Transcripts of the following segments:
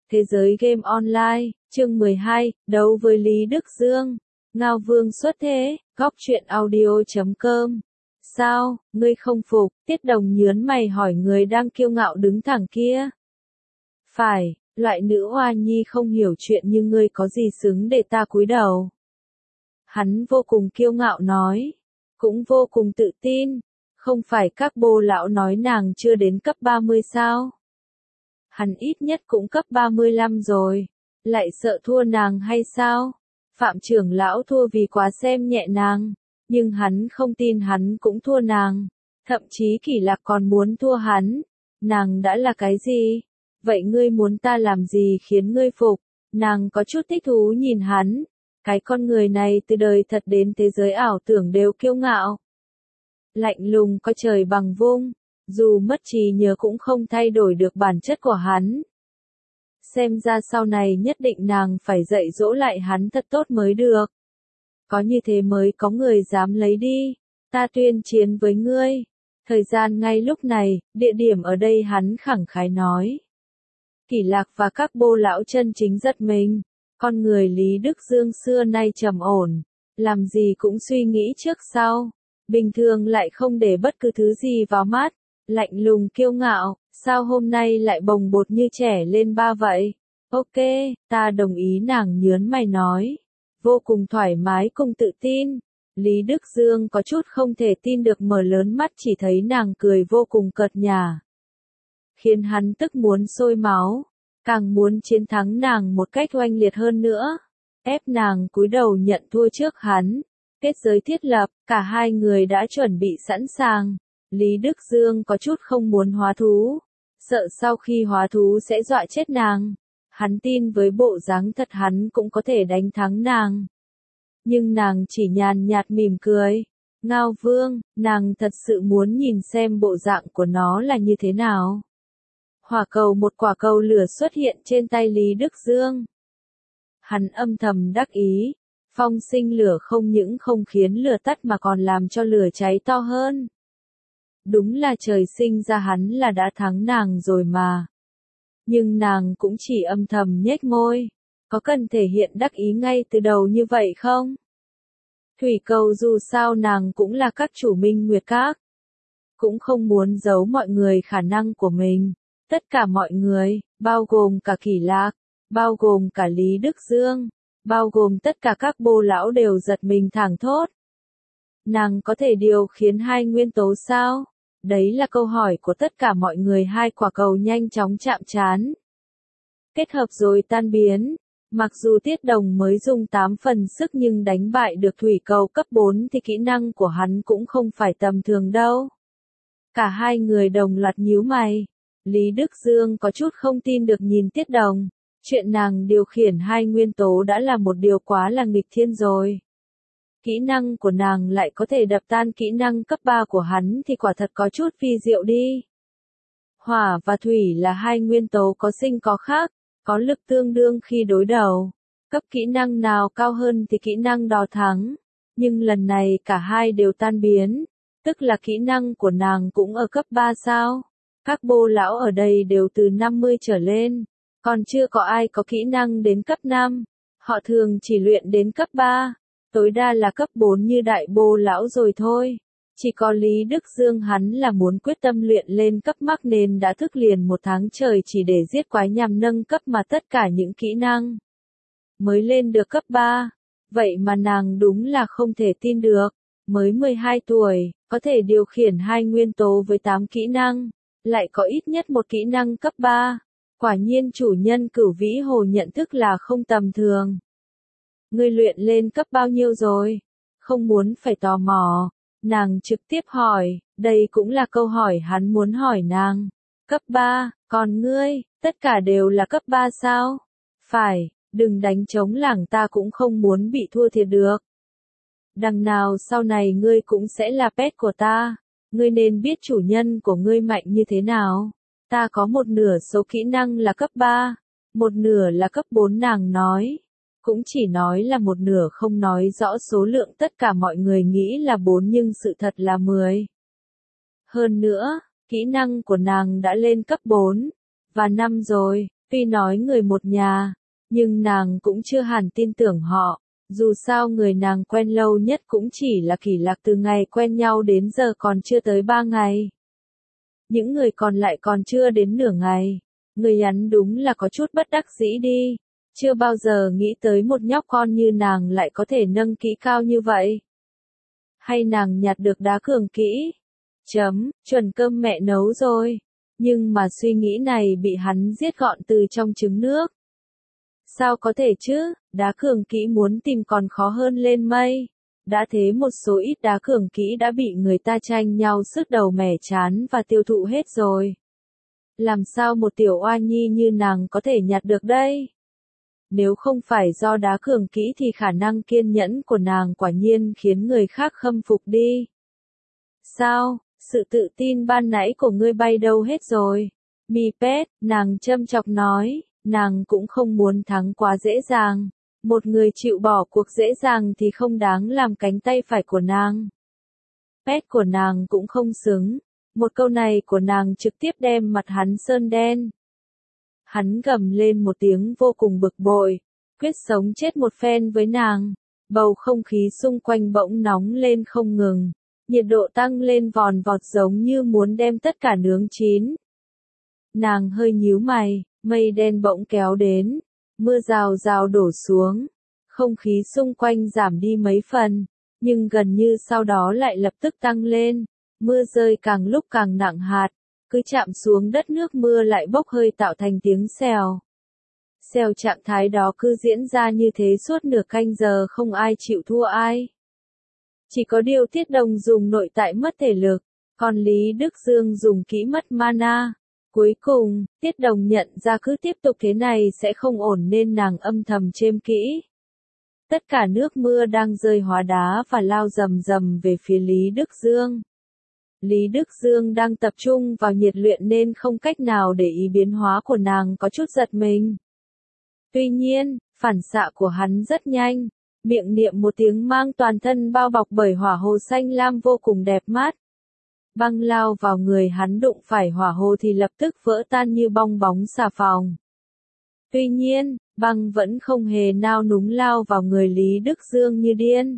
Thế giới game online, chương 12, đấu với Lý Đức Dương. Ngao Vương xuất thế, góc truyện audio.com. Sao, ngươi không phục? Tiết Đồng nhớn mày hỏi người đang kiêu ngạo đứng thẳng kia. Phải, loại nữ oa nhi không hiểu chuyện như ngươi có gì xứng để ta cúi đầu. Hắn vô cùng kiêu ngạo nói, cũng vô cùng tự tin. Không phải các bô lão nói nàng chưa đến cấp 30 sao? Hắn ít nhất cũng cấp 35 rồi, lại sợ thua nàng hay sao? Phạm trưởng lão thua vì quá xem nhẹ nàng, nhưng hắn không tin hắn cũng thua nàng, thậm chí Kỷ Lạc còn muốn thua hắn. Nàng đã là cái gì? Vậy ngươi muốn ta làm gì khiến ngươi phục? Nàng có chút thích thú nhìn hắn, cái con người này từ đời thật đến thế giới ảo tưởng đều kiêu ngạo. Lạnh lùng coi trời bằng vung, dù mất trí nhớ cũng không thay đổi được bản chất của hắn. Xem ra sau này nhất định nàng phải dạy dỗ lại hắn thật tốt mới được. Có như thế mới có người dám lấy đi, ta tuyên chiến với ngươi. Thời gian ngay lúc này, địa điểm ở đây hắn khẳng khái nói. Kỷ Lạc và các bô lão chân chính giật mình, con người Lý Đức Dương xưa nay trầm ổn, làm gì cũng suy nghĩ trước sau. Bình thường lại không để bất cứ thứ gì vào mắt, lạnh lùng kiêu ngạo, sao hôm nay lại bồng bột như trẻ lên ba vậy? Ok, ta đồng ý, nàng nhớn mày nói, vô cùng thoải mái cùng tự tin. Lý Đức Dương có chút không thể tin được mở lớn mắt chỉ thấy nàng cười vô cùng cợt nhả. Khiến hắn tức muốn sôi máu, càng muốn chiến thắng nàng một cách oanh liệt hơn nữa, ép nàng cúi đầu nhận thua trước hắn. Kết giới thiết lập, cả hai người đã chuẩn bị sẵn sàng. Lý Đức Dương có chút không muốn hóa thú, sợ sau khi hóa thú sẽ dọa chết nàng. Hắn tin với bộ dáng thật hắn cũng có thể đánh thắng nàng. Nhưng nàng chỉ nhàn nhạt mỉm cười. Ngao Vương, nàng thật sự muốn nhìn xem bộ dạng của nó là như thế nào. Hỏa cầu, một quả cầu lửa xuất hiện trên tay Lý Đức Dương. Hắn âm thầm đắc ý. Phong sinh lửa không những không khiến lửa tắt mà còn làm cho lửa cháy to hơn. Đúng là trời sinh ra hắn là đã thắng nàng rồi mà. Nhưng nàng cũng chỉ âm thầm nhếch môi. Có cần thể hiện đắc ý ngay từ đầu như vậy không? Thủy cầu dù sao nàng cũng là các chủ Minh Nguyệt Các. Cũng không muốn giấu mọi người khả năng của mình. Tất cả mọi người, bao gồm cả Kỷ Lạc, bao gồm cả Lý Đức Dương, bao gồm tất cả các bô lão đều giật mình thảng thốt. Nàng có thể điều khiến hai nguyên tố sao? Đấy là câu hỏi của tất cả mọi người. Hai quả cầu nhanh chóng chạm trán. Kết hợp rồi tan biến. Mặc dù Tiết Đồng mới dùng 8 phần sức nhưng đánh bại được thủy cầu cấp 4 thì kỹ năng của hắn cũng không phải tầm thường đâu. Cả hai người đồng loạt nhíu mày. Lý Đức Dương có chút không tin được nhìn Tiết Đồng. Chuyện nàng điều khiển hai nguyên tố đã là một điều quá là nghịch thiên rồi. Kỹ năng của nàng lại có thể đập tan kỹ năng cấp 3 của hắn thì quả thật có chút phi diệu đi. Hỏa và thủy là hai nguyên tố có sinh có khác, có lực tương đương khi đối đầu. Cấp kỹ năng nào cao hơn thì kỹ năng đó thắng. Nhưng lần này cả hai đều tan biến, tức là kỹ năng của nàng cũng ở cấp 3 sao? Các bô lão ở đây đều từ 50 trở lên. Còn chưa có ai có kỹ năng đến cấp 5, họ thường chỉ luyện đến cấp 3, tối đa là cấp 4 như đại bô lão rồi thôi. Chỉ có Lý Đức Dương hắn là muốn quyết tâm luyện lên cấp mắc nên đã thức liền một tháng trời chỉ để giết quái nhằm nâng cấp mà tất cả những kỹ năng mới lên được cấp 3. Vậy mà nàng đúng là không thể tin được, mới 12 tuổi, có thể điều khiển hai nguyên tố với 8 kỹ năng, lại có ít nhất một kỹ năng cấp 3. Quả nhiên chủ nhân Cửu Vĩ Hồ nhận thức là không tầm thường. Ngươi luyện lên cấp bao nhiêu rồi? Không muốn phải tò mò, nàng trực tiếp hỏi, đây cũng là câu hỏi hắn muốn hỏi nàng. Cấp 3, còn ngươi, tất cả đều là cấp 3 sao? Phải, đừng đánh trống lảng, ta cũng không muốn bị thua thiệt được. Đằng nào sau này ngươi cũng sẽ là pet của ta, ngươi nên biết chủ nhân của ngươi mạnh như thế nào. Ta có một nửa số kỹ năng là cấp 3, một nửa là cấp 4 nàng nói. Cũng chỉ nói là một nửa không nói rõ số lượng, tất cả mọi người nghĩ là 4 nhưng sự thật là 10. Hơn nữa, kỹ năng của nàng đã lên cấp 4 và 5 rồi, Tuy nói người một nhà, nhưng nàng cũng chưa hẳn tin tưởng họ. Dù sao người nàng quen lâu nhất cũng chỉ là Kỷ Lạc, từ ngày quen nhau đến giờ còn chưa tới 3 ngày. Những người còn lại còn chưa đến nửa ngày. Người hắn đúng là có chút bất đắc dĩ đi. Chưa bao giờ nghĩ tới một nhóc con như nàng lại có thể nâng kỹ cao như vậy. Hay nàng nhặt được đá cường kỹ? Chuẩn cơm mẹ nấu rồi. Nhưng mà suy nghĩ này bị hắn giết gọn từ trong trứng nước. Sao có thể chứ, đá cường kỹ muốn tìm còn khó hơn lên mây. Đã thế một số ít đá cường kỹ đã bị người ta tranh nhau sức đầu mẻ chán và tiêu thụ hết rồi. Làm sao một tiểu oa nhi như nàng có thể nhặt được đây? Nếu không phải do đá cường kỹ thì khả năng kiên nhẫn của nàng quả nhiên khiến người khác khâm phục đi. Sao, sự tự tin ban nãy của ngươi bay đâu hết rồi? Mi Pet, nàng châm chọc nói, nàng cũng không muốn thắng quá dễ dàng. Một người chịu bỏ cuộc dễ dàng thì không đáng làm cánh tay phải của nàng. Pet của nàng cũng không xứng. Một câu này của nàng trực tiếp đem mặt hắn sơn đen. Hắn gầm lên một tiếng vô cùng bực bội, quyết sống chết một phen với nàng. Bầu không khí xung quanh bỗng nóng lên không ngừng, nhiệt độ tăng lên vòn vọt giống như muốn đem tất cả nướng chín. Nàng hơi nhíu mày, mây đen bỗng kéo đến, mưa rào rào đổ xuống, không khí xung quanh giảm đi mấy phần, nhưng gần như sau đó lại lập tức tăng lên, mưa rơi càng lúc càng nặng hạt. Cứ chạm xuống đất nước mưa lại bốc hơi tạo thành tiếng xèo. Xèo trạng thái đó cứ diễn ra như thế suốt nửa canh giờ không ai chịu thua ai. Chỉ có điều Tiết Đồng dùng nội tại mất thể lực, còn Lý Đức Dương dùng kỹ mất mana. Cuối cùng, Tiết Đồng nhận ra cứ tiếp tục thế này sẽ không ổn nên nàng âm thầm chêm kỹ. Tất cả nước mưa đang rơi hóa đá và lao rầm rầm về phía Lý Đức Dương. Lý Đức Dương đang tập trung vào nhiệt luyện nên không cách nào để ý biến hóa của nàng có chút giật mình. Tuy nhiên, phản xạ của hắn rất nhanh, miệng niệm một tiếng mang toàn thân bao bọc bởi hỏa hồ xanh lam vô cùng đẹp mắt. Băng lao vào người hắn, đụng phải hỏa hồ thì lập tức vỡ tan như bong bóng xà phòng. Tuy nhiên, băng vẫn không hề nao núng lao vào người Lý Đức Dương như điên.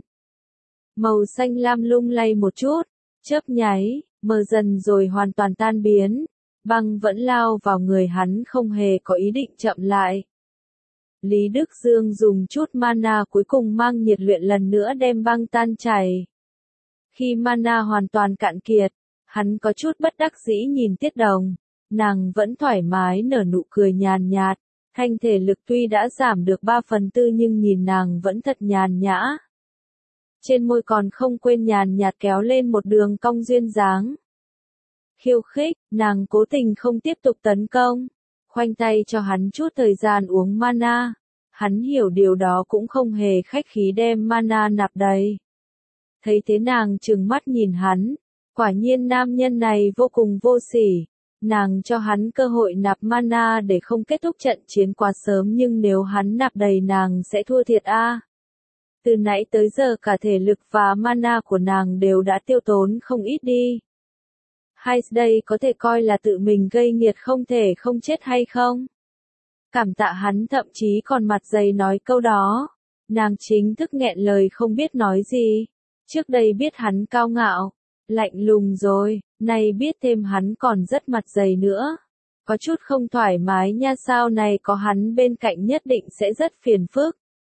Màu xanh lam lung lay một chút, chớp nháy, mờ dần rồi hoàn toàn tan biến. Băng vẫn lao vào người hắn không hề có ý định chậm lại. Lý Đức Dương dùng chút mana cuối cùng mang nhiệt luyện lần nữa đem băng tan chảy. Khi mana hoàn toàn cạn kiệt, hắn có chút bất đắc dĩ nhìn Tiết Đồng. Nàng vẫn thoải mái nở nụ cười nhàn nhạt. Thanh thể lực tuy đã giảm được 3/4 nhưng nhìn nàng vẫn thật nhàn nhã. Trên môi còn không quên nhàn nhạt kéo lên một đường cong duyên dáng. Khiêu khích, nàng cố tình không tiếp tục tấn công, khoanh tay cho hắn chút thời gian uống mana. Hắn hiểu điều đó cũng không hề khách khí đem mana nạp đầy. Thấy thế nàng trừng mắt nhìn hắn, quả nhiên nam nhân này vô cùng vô sỉ. Nàng cho hắn cơ hội nạp mana để không kết thúc trận chiến quá sớm, nhưng nếu hắn nạp đầy nàng sẽ thua thiệt a. Từ nãy tới giờ cả thể lực và mana của nàng đều đã tiêu tốn không ít đi. Hay đây có thể coi là tự mình gây nghiệt không thể không chết hay không? Cảm tạ hắn thậm chí còn mặt dày nói câu đó. Nàng chính thức nghẹn lời không biết nói gì. Trước đây biết hắn cao ngạo, lạnh lùng rồi, nay biết thêm hắn còn rất mặt dày nữa. Có chút không thoải mái nha, sau này có hắn bên cạnh nhất định sẽ rất phiền phức.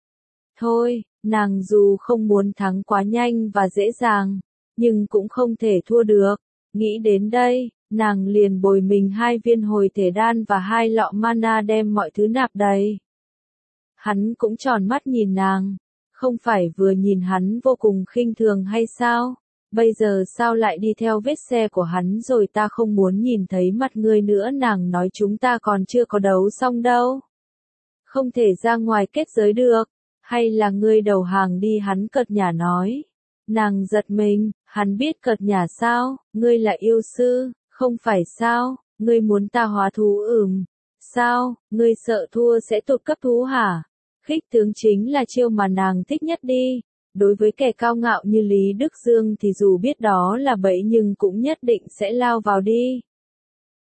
Thôi, nàng dù không muốn thắng quá nhanh và dễ dàng, nhưng cũng không thể thua được. Nghĩ đến đây, nàng liền bồi mình 2 viên hồi thể đan và 2 lọ mana đem mọi thứ nạp đầy. Hắn cũng tròn mắt nhìn nàng, không phải vừa nhìn hắn vô cùng khinh thường hay sao? Bây giờ sao lại đi theo vết xe của hắn rồi, ta không muốn nhìn thấy mặt ngươi nữa. Nàng nói chúng ta còn chưa có đấu xong đâu. Không thể ra ngoài kết giới được, hay là ngươi đầu hàng đi, hắn cợt nhả nói. Nàng giật mình, hắn biết cợt nhả sao, ngươi là yêu sư, không phải sao, ngươi muốn ta hóa thú sao, ngươi sợ thua sẽ tụt cấp thú hả? Khích tướng chính là chiêu mà nàng thích nhất đi. Đối với kẻ cao ngạo như Lý Đức Dương thì dù biết đó là bẫy nhưng cũng nhất định sẽ lao vào đi.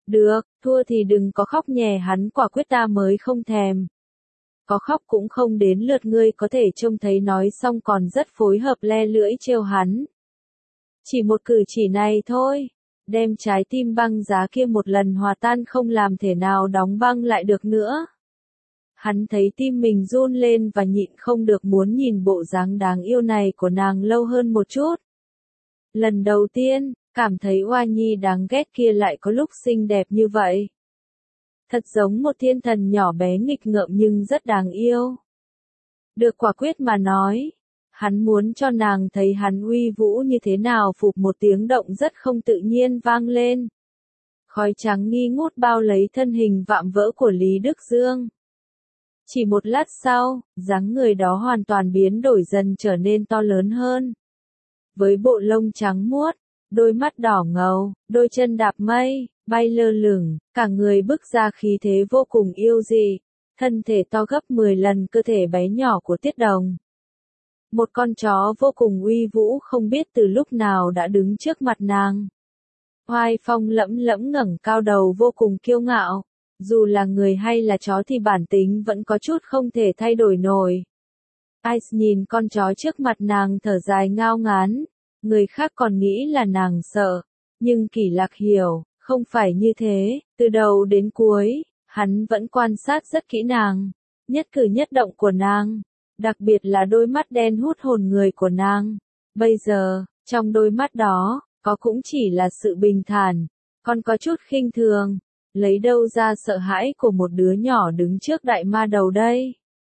Được, thua thì đừng có khóc nhè, hắn quả quyết ta mới không thèm. Có khóc cũng không đến lượt ngươi, có thể trông thấy. Nói xong còn rất phối hợp le lưỡi trêu hắn. Chỉ một cử chỉ này thôi, đem trái tim băng giá kia một lần hòa tan, không làm thể nào đóng băng lại được nữa. Hắn thấy tim mình run lên và nhịn không được muốn nhìn bộ dáng đáng yêu này của nàng lâu hơn một chút. Lần đầu tiên, cảm thấy Oa Nhi đáng ghét kia lại có lúc xinh đẹp như vậy. Thật giống một thiên thần nhỏ bé nghịch ngợm nhưng rất đáng yêu. Được quả quyết mà nói, hắn muốn cho nàng thấy hắn uy vũ như thế nào. Phụp một tiếng động rất không tự nhiên vang lên. Khói trắng nghi ngút bao lấy thân hình vạm vỡ của Lý Đức Dương. Chỉ một lát sau, dáng người đó hoàn toàn biến đổi, dần trở nên to lớn hơn. Với bộ lông trắng muốt, đôi mắt đỏ ngầu, đôi chân đạp mây, bay lơ lửng, cả người bức ra khí thế vô cùng yêu dị, thân thể to gấp 10 lần cơ thể bé nhỏ của Tiết Đồng. Một con chó vô cùng uy vũ không biết từ lúc nào đã đứng trước mặt nàng. Oai phong lẫm lẫm ngẩng cao đầu vô cùng kiêu ngạo, dù là người hay là chó thì bản tính vẫn có chút không thể thay đổi nổi. Ice nhìn con chó trước mặt nàng thở dài ngao ngán, người khác còn nghĩ là nàng sợ, nhưng Kỷ Lạc hiểu, không phải như thế, từ đầu đến cuối, hắn vẫn quan sát rất kỹ nàng, nhất cử nhất động của nàng, đặc biệt là đôi mắt đen hút hồn người của nàng. Bây giờ, trong đôi mắt đó, có cũng chỉ là sự bình thản, còn có chút khinh thường, lấy đâu ra sợ hãi của một đứa nhỏ đứng trước đại ma đầu đây.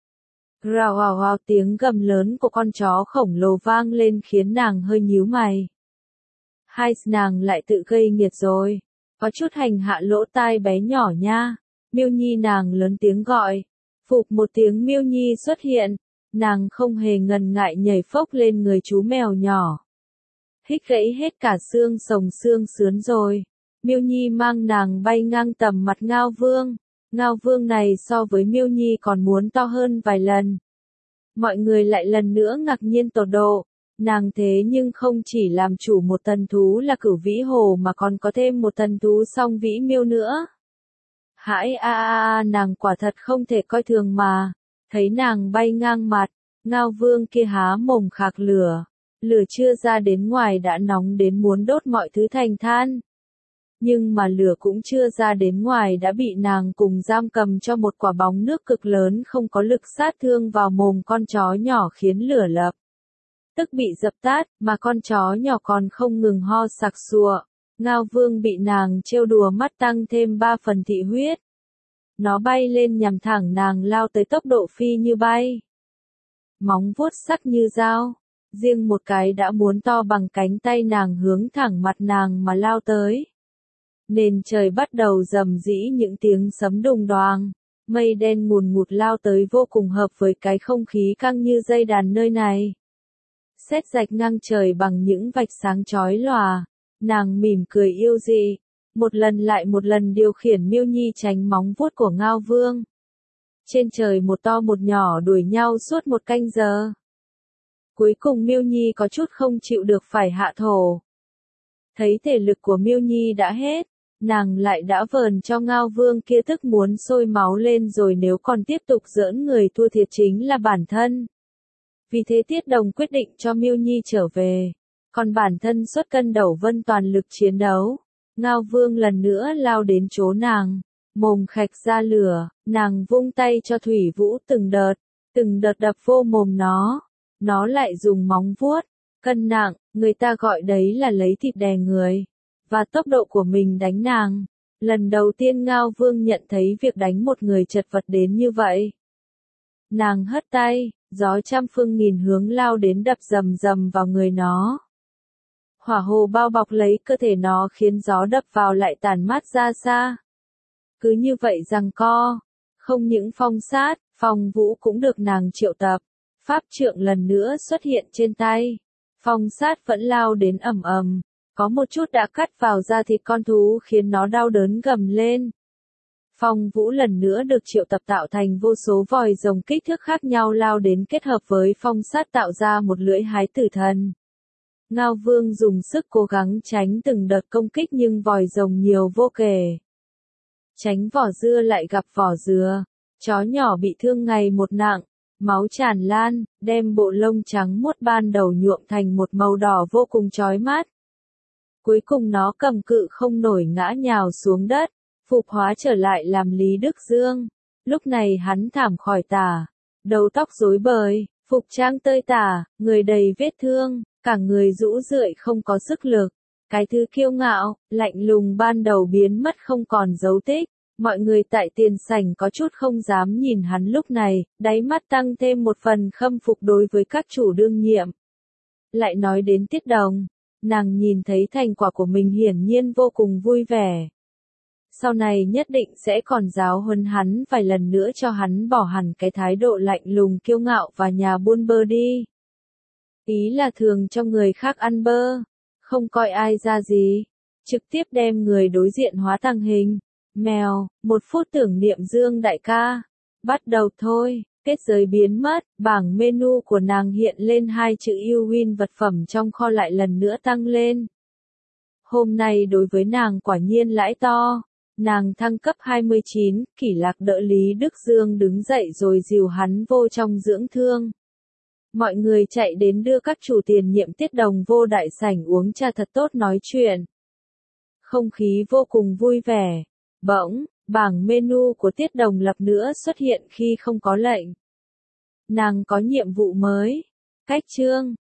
Rào rào rào, tiếng gầm lớn của con chó khổng lồ vang lên khiến nàng hơi nhíu mày. Hai nàng lại tự gây nghiệt rồi, có chút hành hạ lỗ tai bé nhỏ nha. Miêu Nhi nàng lớn tiếng gọi. Phụp một tiếng Miêu Nhi xuất hiện, nàng không hề ngần ngại nhảy phốc lên người chú mèo nhỏ. Hít gãy hết cả xương sống xương sướn rồi. Miêu Nhi mang nàng bay ngang tầm mặt Ngao Vương. Ngao Vương này so với Miêu Nhi còn muốn to hơn vài lần. Mọi người lại lần nữa ngạc nhiên tột độ. Nàng thế nhưng không chỉ làm chủ một thần thú là Cửu Vĩ Hồ mà còn có thêm một thần thú Song Vĩ Miêu nữa. Hãi nàng quả thật không thể coi thường mà. Thấy nàng bay ngang mặt, Ngao Vương kia há mồm khạc lửa. Lửa chưa ra đến ngoài đã nóng đến muốn đốt mọi thứ thành than. Nhưng mà lửa cũng chưa ra đến ngoài đã bị nàng cùng giam cầm cho một quả bóng nước cực lớn không có lực sát thương vào mồm con chó nhỏ khiến lửa lập tức bị dập tắt, mà con chó nhỏ còn không ngừng ho sặc sụa. Ngao Vương bị nàng trêu đùa mắt tăng thêm 3 phần thị huyết. Nó bay lên nhằm thẳng nàng lao tới tốc độ phi như bay. Móng vuốt sắc như dao, riêng một cái đã muốn to bằng cánh tay nàng hướng thẳng mặt nàng mà lao tới. Nền trời bắt đầu rầm rĩ những tiếng sấm đùng đoàng, mây đen ngùn ngụt lao tới vô cùng hợp với cái không khí căng như dây đàn nơi này. Sét rạch ngang trời bằng những vạch sáng chói lòa, nàng mỉm cười yêu dị, một lần lại một lần điều khiển Miêu Nhi tránh móng vuốt của Ngao Vương. Trên trời một to một nhỏ đuổi nhau suốt một canh giờ. Cuối cùng Miêu Nhi có chút không chịu được phải hạ thổ. Thấy thể lực của Miêu Nhi đã hết, nàng lại đã vờn cho Ngao Vương kia tức muốn sôi máu lên rồi, nếu còn tiếp tục giỡn người thua thiệt chính là bản thân. Vì thế Tiết Đồng quyết định cho Miêu Nhi trở về, còn bản thân xuất cân đẩu vân toàn lực chiến đấu. Ngao Vương lần nữa lao đến chỗ nàng, mồm khạch ra lửa, nàng vung tay cho Thủy Vũ từng đợt đập vô mồm nó lại dùng móng vuốt, cân nặng, người ta gọi đấy là lấy thịt đè người, và tốc độ của mình đánh nàng. Lần đầu tiên Ngao Vương nhận thấy việc đánh một người chật vật đến như vậy. Nàng hất tay, gió trăm phương nghìn hướng lao đến đập rầm rầm vào người nó. Hỏa hồ bao bọc lấy cơ thể nó khiến gió đập vào lại tản mát ra xa. Cứ như vậy giằng co, không những Phong Sát, Phong Vũ cũng được nàng triệu tập. Pháp trượng lần nữa xuất hiện trên tay. Phong Sát vẫn lao đến ầm ầm, có một chút đã cắt vào da thịt con thú khiến nó đau đớn gầm lên. Phong Vũ lần nữa được triệu tập tạo thành vô số vòi rồng kích thước khác nhau lao đến kết hợp với Phong Sát tạo ra một lưỡi hái tử thần. Ngao Vương dùng sức cố gắng tránh từng đợt công kích nhưng vòi rồng nhiều vô kể. Tránh vỏ dưa lại gặp vỏ dừa. Chó nhỏ bị thương ngày một nặng, máu tràn lan, đem bộ lông trắng muốt ban đầu nhuộm thành một màu đỏ vô cùng chói mắt. Cuối cùng nó cầm cự không nổi ngã nhào xuống đất, phục hóa trở lại làm Lý Đức Dương. Lúc này hắn thảm khỏi tả, đầu tóc rối bời, phục trang tơi tả, người đầy vết thương, cả người rũ rượi không có sức lực. Cái thứ kiêu ngạo, lạnh lùng ban đầu biến mất không còn dấu tích. Mọi người tại tiền sảnh có chút không dám nhìn hắn lúc này, đáy mắt tăng thêm một phần khâm phục đối với các chủ đương nhiệm. Lại nói đến Tiết Đồng, nàng nhìn thấy thành quả của mình hiển nhiên vô cùng vui vẻ. Sau này nhất định sẽ còn giáo huấn hắn vài lần nữa cho hắn bỏ hẳn cái thái độ lạnh lùng kiêu ngạo và nhà buôn bơ đi. Ý là thường cho người khác ăn bơ, không coi ai ra gì, trực tiếp đem người đối diện hóa tăng hình. Mèo, 1 phút tưởng niệm Dương đại ca. Bắt đầu thôi, kết giới biến mất, bảng menu của nàng hiện lên 2 chữ yêu win, vật phẩm trong kho lại lần nữa tăng lên. Hôm nay đối với nàng quả nhiên lãi to. Nàng thăng cấp 29, Kỷ Lạc đỡ Lý Đức Dương đứng dậy rồi dìu hắn vô trong dưỡng thương. Mọi người chạy đến đưa các chủ tiền nhiệm Tiết Đồng vô đại sảnh uống trà thật tốt nói chuyện. Không khí vô cùng vui vẻ. Bỗng, bảng menu của Tiết Đồng Lập nữa xuất hiện khi không có lệnh. Nàng có nhiệm vụ mới. Cách chương.